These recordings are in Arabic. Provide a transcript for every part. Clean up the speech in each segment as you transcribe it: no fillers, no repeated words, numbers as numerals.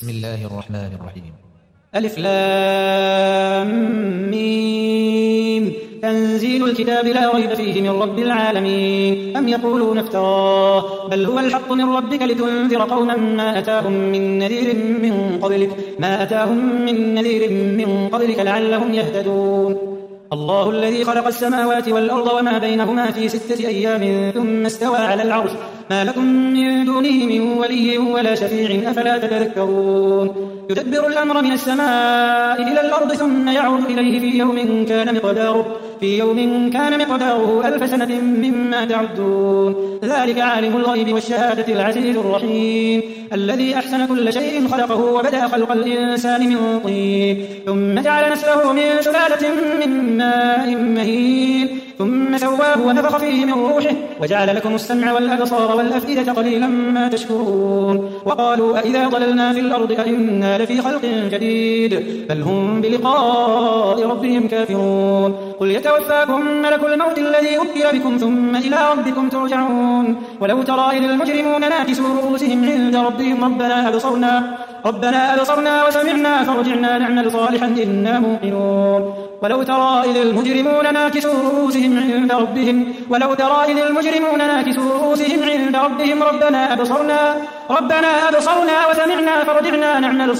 بسم الله الرحمن الرحيم. ألف لام ميم. تنزيل الكتاب لا ريب فيه من رب العالمين. أم يقولون افتراه بل هو الحق من ربك لتنذر قوما ما أتاهم من نذير من قبلك لعلهم يهتدون. الله الذي خلق السماوات والأرض وما بينهما في 6 أيام ثم استوى على العرش ما لكم من دونه من ولي ولا شفيع أفلا تتذكرون. يدبر الأمر من السماء إلى الأرض ثم يعود إليه في يوم كان مقداره 1000 سنة مما تعدون. ذلك عالم الغيب والشهادة العزيز الرحيم الذي أحسن كل شيء خلقه وبدأ خلق الإنسان من طين ثم جعل نسله من سلالة من ماء مهين ثم سواه ونفخ فيه من روحه وجعل لكم السمع والأبصار والأفئدة قليلا ما تشكرون. وقالوا أئذا ضللنا في الأرض أئنا لفي خلق جديد بل هم بلقاء ربهم كافرون. قل يتوفاكم ملك الموت الذي وكل بكم ثم إلى ربكم ترجعون. ولو ترى إذ المجرمون ناكسوا رؤوسهم عند ربهم ربنا أبصرنا وسمعنا فارجعنا نعمل صالحا إنا موقنون. ولو ترى إذ المجرمون ناكسوا رؤوسهم عند ربهم ربنا أبصرنا وسمعنا فارجعنا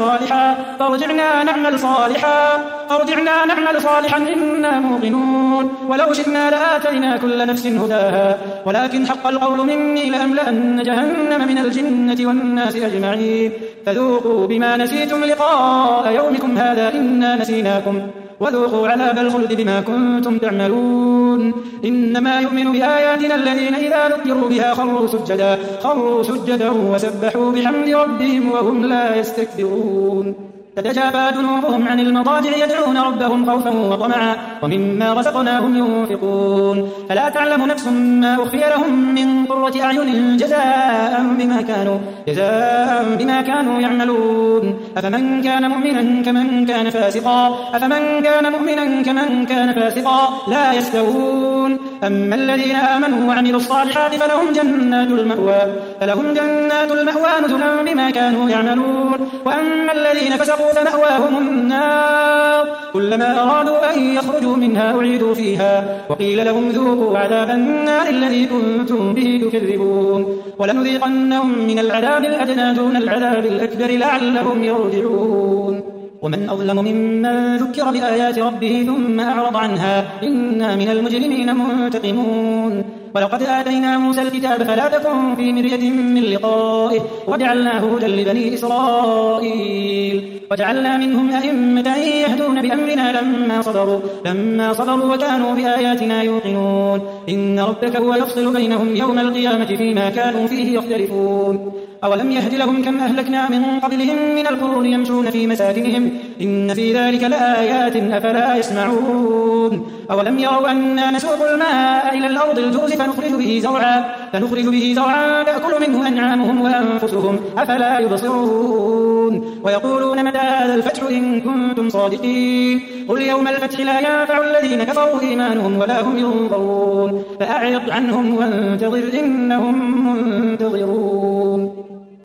نعمل صالحا إنا موقنون. ولو شئنا لآتينا كل نفس هداها ولكن حق القول مني لأملأن جهنم من الجنة والناس أجمعين. فذوقوا بما نسيتم لقاء يومكم هذا إنا نسيناكم وذوقوا عذاب الخلد بما كنتم تعملون. إنما يؤمن بآياتنا الذين إذا ذكروا بها خروا سجدا وسبحوا بحمد ربهم وهم لا يستكبرون. تتجافى جنوبهم عن المضاجع يدعون ربهم خوفا وطمعا ومما رزقناهم ينفقون. فلا تعلم نفس ما أخفي لهم من قرة أعين جزاء بما كانوا يعملون. أفمن كان مؤمنا كمن كان فاسقا لا يستوون. أما الذين آمنوا وعملوا الصالحات فلهم جنات المأوى نزلا بما كانوا يعملون. وأما الذين فسقوا فمأواهم النار كلما أرادوا أن يخرجوا منها أعيدوا فيها وقيل لهم ذوقوا عذاب النار الذي كنتم به تكذبون. ولنذيقنهم من العذاب الأدنى دون العذاب الأكبر لعلهم يرجعون. ومن أظلم ممن ذكر بآيات ربه ثم أعرض عنها إنا من المجرمين منتقمون. ولقد آتينا موسى الكتاب فلا تكن في مرية من لقائه وجعلناه هدى لبني إسرائيل وجعلنا منهم أئمة يهدون بأمرنا لما صبروا وكانوا بآياتنا يوقنون. إن ربك هو يفصل بينهم يوم القيامة فيما كانوا فيه يختلفون. أولم يهد لهم كم أهلكنا من قبلهم من القرون يمشون في مساكنهم إن في ذلك لآيات أفلا يسمعون. أولم يروا أنا نسوق الماء إلى الأرض الجرز فنخرج به زرعا تأكل منه أنعامهم وأنفسهم أفلا يبصرون. ويقولون متى هذا الفتح إن كنتم صادقين قل يوم الفتح لا ينفع الذين كفروا إيمانهم ولا هم ينظرون. فأعرض عنهم وانتظر إنهم منتظرون.